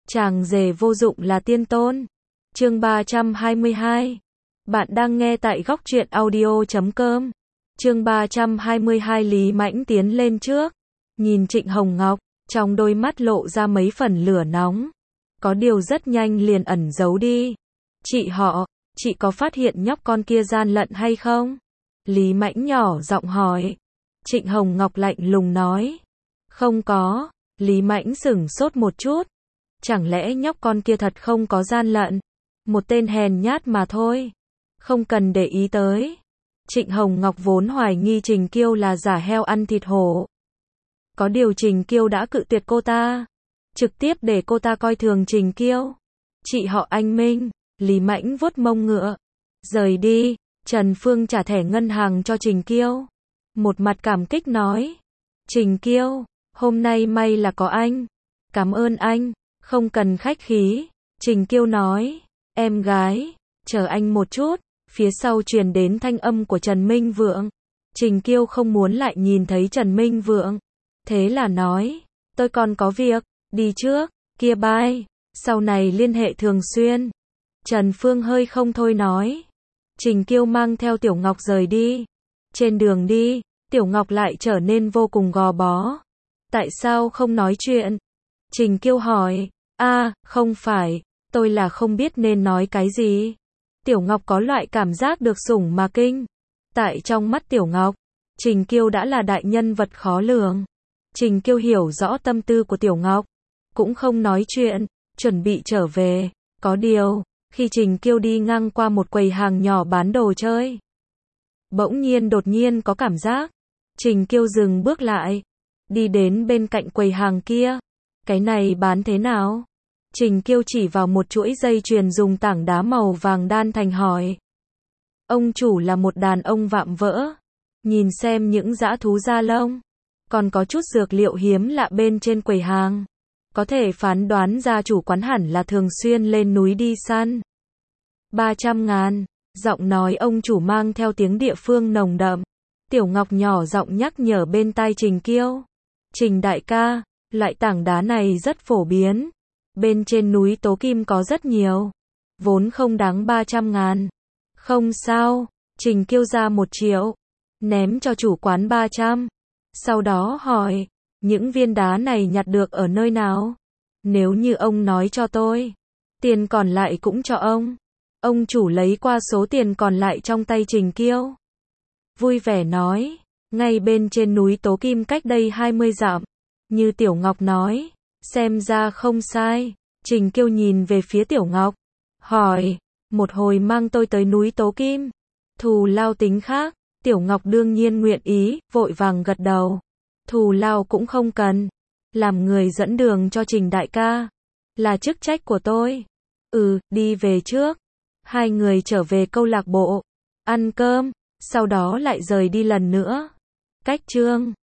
Chàng rể vô dụng là tiên tôn. Chương 322. Bạn đang nghe tại góc truyện audio.com. Chương 322 Lý Mãnh tiến lên trước, nhìn Trịnh Hồng Ngọc, trong đôi mắt lộ ra mấy phần lửa nóng. Có điều rất nhanh liền ẩn giấu đi. Chị có phát hiện nhóc con kia gian lận hay không? Lý Mãnh nhỏ giọng hỏi. Trịnh Hồng Ngọc lạnh lùng nói. Không có. Lý Mãnh sửng sốt một chút. Chẳng lẽ nhóc con kia thật không có gian lận? Một tên hèn nhát mà thôi. Không cần để ý tới. Trịnh Hồng Ngọc vốn hoài nghi Trình Kiêu là giả heo ăn thịt hổ. Có điều Trình Kiêu đã cự tuyệt cô ta. Trực tiếp để cô ta coi thường Trình Kiêu. Chị họ Anh Minh. Lý Mãnh vuốt mông ngựa. Rời đi. Trần Phương trả thẻ ngân hàng cho Trình Kiêu. Một mặt cảm kích nói. Trình Kiêu, hôm nay may là có anh. Cảm ơn anh. Không cần khách khí. Trình Kiêu nói. Em gái, chờ anh một chút. Phía sau truyền đến thanh âm của Trần Minh Vượng. Trình Kiêu không muốn lại nhìn thấy Trần Minh Vượng. Thế là nói. Tôi còn có việc. Đi trước. Kia bye. Sau này liên hệ thường xuyên. Trần Phương hơi không thôi nói. Trình Kiêu mang theo Tiểu Ngọc rời đi. Trên đường đi, Tiểu Ngọc lại trở nên vô cùng gò bó. Tại sao không nói chuyện? Trình Kiêu hỏi. Không phải, tôi là không biết nên nói cái gì. Tiểu Ngọc có loại cảm giác được sủng mà kinh. Tại trong mắt Tiểu Ngọc, Trình Kiêu đã là đại nhân vật khó lường. Trình Kiêu hiểu rõ tâm tư của Tiểu Ngọc, cũng không nói chuyện, chuẩn bị trở về. Có điều, khi Trình Kiêu đi ngang qua một quầy hàng nhỏ bán đồ chơi, bỗng nhiên đột nhiên có cảm giác. Trình Kiêu dừng bước lại, đi đến bên cạnh quầy hàng kia. Cái này bán thế nào? Trình Kiêu chỉ vào một chuỗi dây chuyền dùng tảng đá màu vàng đan thành hỏi. Ông chủ là một đàn ông vạm vỡ. Nhìn xem những dã thú da lông, còn có chút dược liệu hiếm lạ bên trên quầy hàng. Có thể phán đoán ra chủ quán hẳn là thường xuyên lên núi đi săn. 300.000. Giọng nói ông chủ mang theo tiếng địa phương nồng đậm. Tiểu Ngọc nhỏ giọng nhắc nhở bên tai Trình Kiêu. Trình đại ca, loại tảng đá này rất phổ biến. Bên trên núi Tố Kim có rất nhiều. Vốn không đáng 300.000. Không sao. Trình Kiêu ra 1 triệu. Ném cho chủ quán 300. Sau đó hỏi. Những viên đá này nhặt được ở nơi nào? Nếu như ông nói cho tôi, tiền còn lại cũng cho ông. Ông chủ lấy qua số tiền còn lại trong tay Trình Kiêu. Vui vẻ nói. Ngay bên trên núi Tố Kim cách đây 20 dặm. Như Tiểu Ngọc nói. Xem ra không sai. Trình Kiêu nhìn về phía Tiểu Ngọc. Hỏi. Một hồi mang tôi tới núi Tố Kim. Thù lao tính khác. Tiểu Ngọc đương nhiên nguyện ý, vội vàng gật đầu. Thù lao cũng không cần. Làm người dẫn đường cho Trình đại ca là chức trách của tôi. Đi về trước. Hai người trở về câu lạc bộ, ăn cơm, sau đó lại rời đi lần nữa. Cách chương